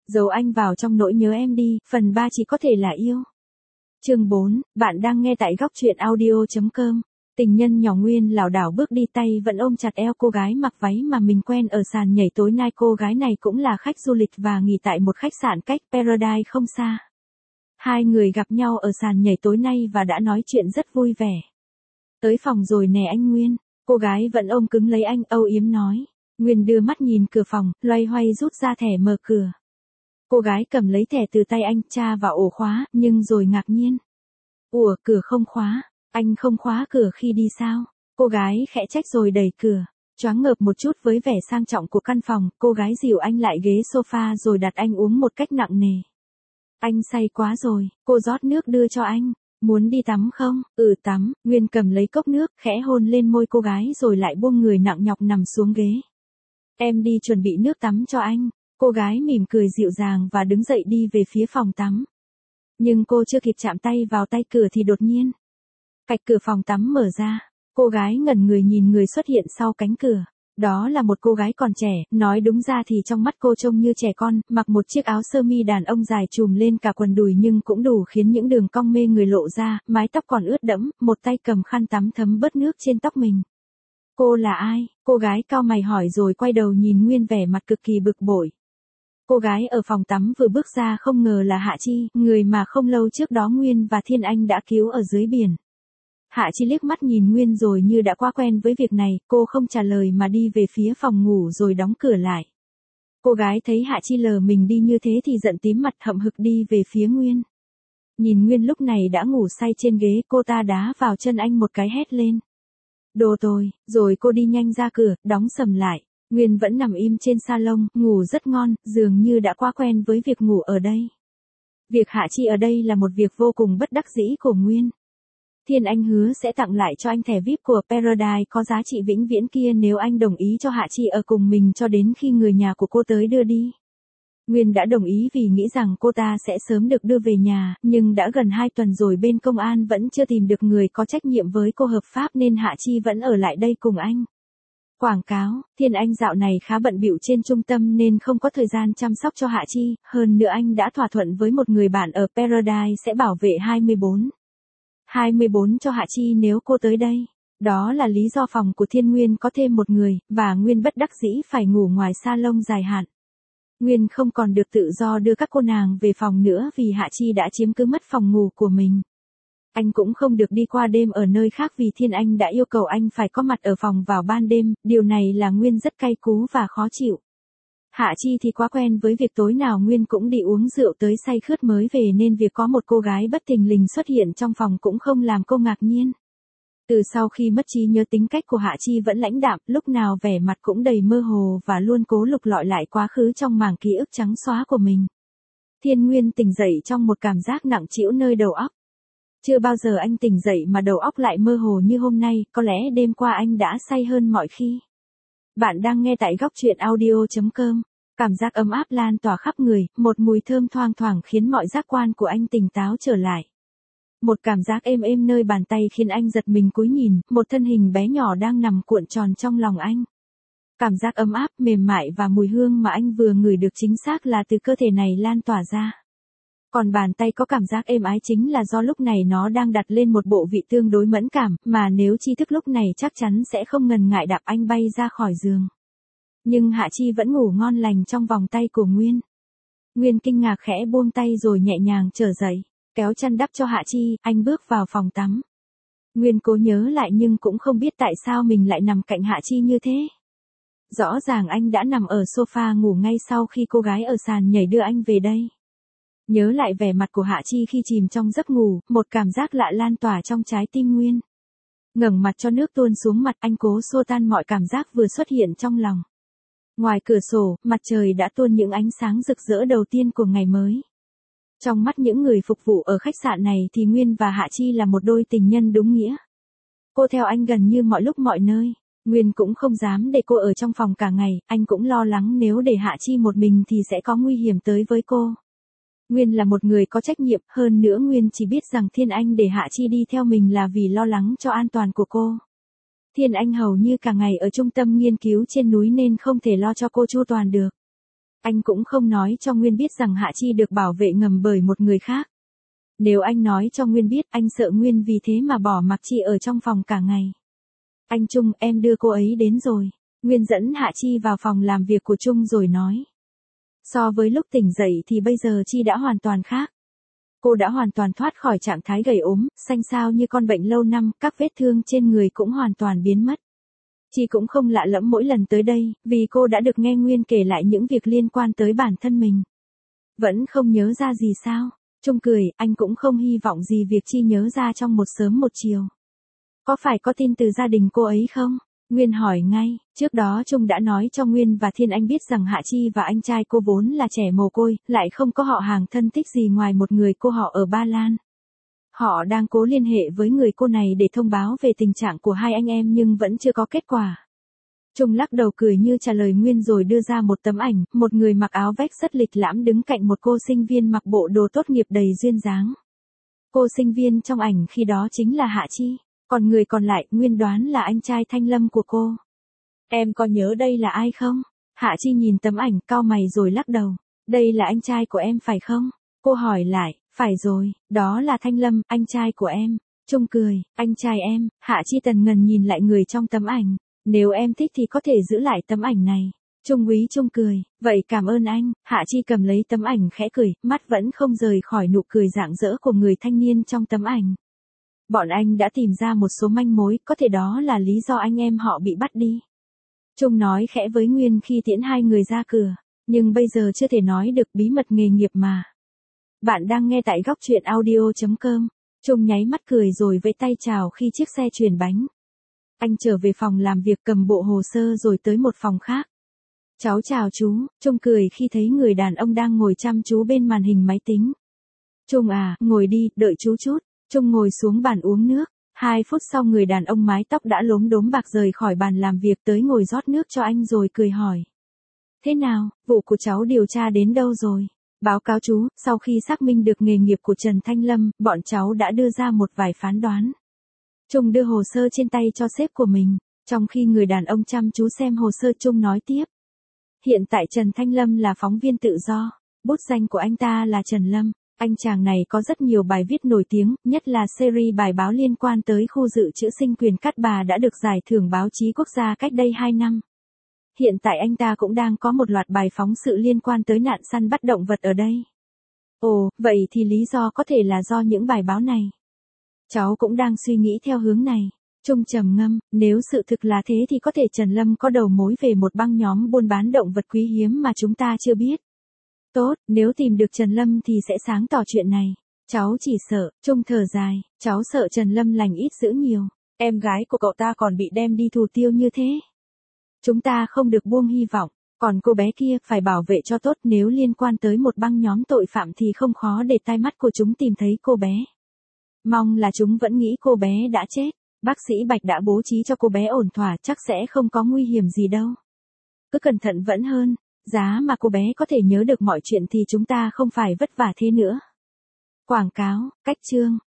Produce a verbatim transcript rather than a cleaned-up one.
Giấu anh vào trong nỗi nhớ em đi, phần ba chỉ có thể là yêu. Chương bốn, bạn đang nghe tại góc truyện audio chấm com. Tình nhân nhỏ Nguyên lảo đảo bước đi, tay vẫn ôm chặt eo cô gái mặc váy mà mình quen ở sàn nhảy tối nay. Cô gái này cũng là khách du lịch và nghỉ tại một khách sạn cách Paradise không xa. Hai người gặp nhau ở sàn nhảy tối nay và đã nói chuyện rất vui vẻ. Tới phòng rồi nè anh Nguyên, cô gái vẫn ôm cứng lấy anh, âu yếm nói. Nguyên đưa mắt nhìn cửa phòng, loay hoay rút ra thẻ mở cửa. Cô gái cầm lấy thẻ từ tay anh, tra vào ổ khóa, nhưng rồi ngạc nhiên. Ủa, cửa không khóa, anh không khóa cửa khi đi sao? Cô gái khẽ trách rồi đẩy cửa. Choáng ngợp một chút với vẻ sang trọng của căn phòng, cô gái dìu anh lại ghế sofa rồi đặt anh uống một cách nặng nề. Anh say quá rồi, cô rót nước đưa cho anh. Muốn đi tắm không? Ừ tắm. Nguyên cầm lấy cốc nước, khẽ hôn lên môi cô gái rồi lại buông người nặng nhọc nằm xuống ghế. Em đi chuẩn bị nước tắm cho anh. Cô gái mỉm cười dịu dàng và đứng dậy đi về phía phòng tắm. Nhưng cô chưa kịp chạm tay vào tay cửa thì đột nhiên, cạch cửa phòng tắm mở ra. Cô gái ngẩn người nhìn người xuất hiện sau cánh cửa. Đó là một cô gái còn trẻ, nói đúng ra thì trong mắt cô trông như trẻ con, mặc một chiếc áo sơ mi đàn ông dài trùm lên cả quần đùi nhưng cũng đủ khiến những đường cong mê người lộ ra, mái tóc còn ướt đẫm, một tay cầm khăn tắm thấm bớt nước trên tóc mình. Cô là ai? Cô gái cau mày hỏi rồi quay đầu nhìn Nguyên vẻ mặt cực kỳ bực bội. Cô gái ở phòng tắm vừa bước ra không ngờ là Hạ Chi, người mà không lâu trước đó Nguyên và Thiên Anh đã cứu ở dưới biển. Hạ Chi liếc mắt nhìn Nguyên rồi như đã quá quen với việc này, cô không trả lời mà đi về phía phòng ngủ rồi đóng cửa lại. Cô gái thấy Hạ Chi lờ mình đi như thế thì giận tím mặt hậm hực đi về phía Nguyên. Nhìn Nguyên lúc này đã ngủ say trên ghế, cô ta đá vào chân anh một cái hét lên. Đồ tồi, rồi cô đi nhanh ra cửa, đóng sầm lại. Nguyên vẫn nằm im trên salon, ngủ rất ngon, dường như đã quá quen với việc ngủ ở đây. Việc Hạ Chi ở đây là một việc vô cùng bất đắc dĩ của Nguyên. Thiên Anh hứa sẽ tặng lại cho anh thẻ vi ai pi của Paradise có giá trị vĩnh viễn kia nếu anh đồng ý cho Hạ Chi ở cùng mình cho đến khi người nhà của cô tới đưa đi. Nguyên đã đồng ý vì nghĩ rằng cô ta sẽ sớm được đưa về nhà, nhưng đã gần hai tuần rồi bên công an vẫn chưa tìm được người có trách nhiệm với cô hợp pháp nên Hạ Chi vẫn ở lại đây cùng anh. Quảng cáo, Thiên Anh dạo này khá bận bịu trên trung tâm nên không có thời gian chăm sóc cho Hạ Chi, hơn nữa anh đã thỏa thuận với một người bạn ở Paradise sẽ bảo vệ hai mươi bốn. hai mươi bốn cho Hạ Chi nếu cô tới đây. Đó là lý do phòng của Thiên Nguyên có thêm một người, và Nguyên bất đắc dĩ phải ngủ ngoài salon dài hạn. Nguyên không còn được tự do đưa các cô nàng về phòng nữa vì Hạ Chi đã chiếm cứ mất phòng ngủ của mình. Anh cũng không được đi qua đêm ở nơi khác vì Thiên Anh đã yêu cầu anh phải có mặt ở phòng vào ban đêm, điều này là Nguyên rất cay cú và khó chịu. Hạ Chi thì quá quen với việc tối nào Nguyên cũng đi uống rượu tới say khướt mới về nên việc có một cô gái bất thình lình xuất hiện trong phòng cũng không làm cô ngạc nhiên. Từ sau khi mất trí nhớ, tính cách của Hạ Chi vẫn lãnh đạm, lúc nào vẻ mặt cũng đầy mơ hồ và luôn cố lục lọi lại quá khứ trong mảng ký ức trắng xóa của mình. Thiên Nguyên tỉnh dậy trong một cảm giác nặng trĩu nơi đầu óc. Chưa bao giờ anh tỉnh dậy mà đầu óc lại mơ hồ như hôm nay, có lẽ đêm qua anh đã say hơn mọi khi. Bạn đang nghe tại góc truyện audio chấm com. Cảm giác ấm áp lan tỏa khắp người, một mùi thơm thoang thoảng khiến mọi giác quan của anh tỉnh táo trở lại. Một cảm giác êm êm nơi bàn tay khiến anh giật mình cúi nhìn, một thân hình bé nhỏ đang nằm cuộn tròn trong lòng anh. Cảm giác ấm áp, mềm mại và mùi hương mà anh vừa ngửi được chính xác là từ cơ thể này lan tỏa ra. Còn bàn tay có cảm giác êm ái chính là do lúc này nó đang đặt lên một bộ vị tương đối mẫn cảm, mà nếu tri thức lúc này chắc chắn sẽ không ngần ngại đạp anh bay ra khỏi giường. Nhưng Hạ Chi vẫn ngủ ngon lành trong vòng tay của Nguyên. Nguyên kinh ngạc khẽ buông tay rồi nhẹ nhàng trở dậy, kéo chăn đắp cho Hạ Chi, anh bước vào phòng tắm. Nguyên cố nhớ lại nhưng cũng không biết tại sao mình lại nằm cạnh Hạ Chi như thế. Rõ ràng anh đã nằm ở sofa ngủ ngay sau khi cô gái ở sàn nhảy đưa anh về đây. Nhớ lại vẻ mặt của Hạ Chi khi chìm trong giấc ngủ, một cảm giác lạ lan tỏa trong trái tim Nguyên. Ngẩng mặt cho nước tuôn xuống mặt, anh cố xua tan mọi cảm giác vừa xuất hiện trong lòng. Ngoài cửa sổ, mặt trời đã tuôn những ánh sáng rực rỡ đầu tiên của ngày mới. Trong mắt những người phục vụ ở khách sạn này thì Nguyên và Hạ Chi là một đôi tình nhân đúng nghĩa. Cô theo anh gần như mọi lúc mọi nơi. Nguyên cũng không dám để cô ở trong phòng cả ngày, anh cũng lo lắng nếu để Hạ Chi một mình thì sẽ có nguy hiểm tới với cô. Nguyên là một người có trách nhiệm, hơn nữa Nguyên chỉ biết rằng Thiên Anh để Hạ Chi đi theo mình là vì lo lắng cho an toàn của cô. Thiên Anh hầu như cả ngày ở trung tâm nghiên cứu trên núi nên không thể lo cho cô chu toàn được. Anh cũng không nói cho Nguyên biết rằng Hạ Chi được bảo vệ ngầm bởi một người khác. Nếu anh nói cho Nguyên biết, anh sợ Nguyên vì thế mà bỏ mặc Chi ở trong phòng cả ngày. Anh Trung, em đưa cô ấy đến rồi. Nguyên dẫn Hạ Chi vào phòng làm việc của Trung rồi nói. So với lúc tỉnh dậy thì bây giờ Chi đã hoàn toàn khác. Cô đã hoàn toàn thoát khỏi trạng thái gầy ốm, xanh xao như con bệnh lâu năm, các vết thương trên người cũng hoàn toàn biến mất. Chi cũng không lạ lẫm mỗi lần tới đây, vì cô đã được nghe Nguyên kể lại những việc liên quan tới bản thân mình. Vẫn không nhớ ra gì sao? Trung cười, anh cũng không hy vọng gì việc Chi nhớ ra trong một sớm một chiều. Có phải có tin từ gia đình cô ấy không? Nguyên hỏi ngay, trước đó Trung đã nói cho Nguyên và Thiên Anh biết rằng Hạ Chi và anh trai cô vốn là trẻ mồ côi, lại không có họ hàng thân thích gì ngoài một người cô họ ở Ba Lan. Họ đang cố liên hệ với người cô này để thông báo về tình trạng của hai anh em nhưng vẫn chưa có kết quả. Trung lắc đầu cười như trả lời Nguyên rồi đưa ra một tấm ảnh, một người mặc áo vest rất lịch lãm đứng cạnh một cô sinh viên mặc bộ đồ tốt nghiệp đầy duyên dáng. Cô sinh viên trong ảnh khi đó chính là Hạ Chi, còn người còn lại Nguyên đoán là anh trai Thanh Lâm của cô. Em có nhớ đây là ai không? Hạ Chi nhìn tấm ảnh cau mày rồi lắc đầu. Đây là anh trai của em phải không? Cô hỏi lại, phải rồi, đó là Thanh Lâm, anh trai của em. Trung cười, anh trai em. Hạ Chi tần ngần nhìn lại người trong tấm ảnh. Nếu em thích thì có thể giữ lại tấm ảnh này. Trung úy Trung cười, vậy cảm ơn anh. Hạ Chi cầm lấy tấm ảnh khẽ cười, mắt vẫn không rời khỏi nụ cười rạng rỡ của người thanh niên trong tấm ảnh. Bọn anh đã tìm ra một số manh mối, có thể đó là lý do anh em họ bị bắt đi. Trung nói khẽ với Nguyên khi tiễn hai người ra cửa, nhưng bây giờ chưa thể nói được bí mật nghề nghiệp mà. Bạn đang nghe tại góc truyện audio chấm com. Trung nháy mắt cười rồi vẫy tay chào khi chiếc xe chuyển bánh. Anh trở về phòng làm việc cầm bộ hồ sơ rồi tới một phòng khác. Cháu chào chú, Trung cười khi thấy người đàn ông đang ngồi chăm chú bên màn hình máy tính. Trung à, ngồi đi, đợi chú chút. Trung ngồi xuống bàn uống nước. Hai phút sau người đàn ông mái tóc đã lốm đốm bạc rời khỏi bàn làm việc tới ngồi rót nước cho anh rồi cười hỏi. Thế nào, vụ của cháu điều tra đến đâu rồi? Báo cáo chú, sau khi xác minh được nghề nghiệp của Trần Thanh Lâm, bọn cháu đã đưa ra một vài phán đoán. Trung đưa hồ sơ trên tay cho sếp của mình, trong khi người đàn ông chăm chú xem hồ sơ Trung nói tiếp. Hiện tại Trần Thanh Lâm là phóng viên tự do, bút danh của anh ta là Trần Lâm. Anh chàng này có rất nhiều bài viết nổi tiếng, nhất là series bài báo liên quan tới khu dự trữ sinh quyền Cát Bà đã được giải thưởng báo chí quốc gia cách đây hai năm. Hiện tại anh ta cũng đang có một loạt bài phóng sự liên quan tới nạn săn bắt động vật ở đây. Ồ, vậy thì lý do có thể là do những bài báo này. Cháu cũng đang suy nghĩ theo hướng này. Trung trầm ngâm, nếu sự thực là thế thì có thể Trần Lâm có đầu mối về một băng nhóm buôn bán động vật quý hiếm mà chúng ta chưa biết. Tốt, nếu tìm được Trần Lâm thì sẽ sáng tỏ chuyện này. Cháu chỉ sợ, Trung thở dài, cháu sợ Trần Lâm lành ít dữ nhiều. Em gái của cậu ta còn bị đem đi thủ tiêu như thế. Chúng ta không được buông hy vọng, còn cô bé kia phải bảo vệ cho tốt, nếu liên quan tới một băng nhóm tội phạm thì không khó để tai mắt của chúng tìm thấy cô bé. Mong là chúng vẫn nghĩ cô bé đã chết, bác sĩ Bạch đã bố trí cho cô bé ổn thỏa, chắc sẽ không có nguy hiểm gì đâu. Cứ cẩn thận vẫn hơn, giá mà cô bé có thể nhớ được mọi chuyện thì chúng ta không phải vất vả thế nữa. Quảng cáo, cách chương.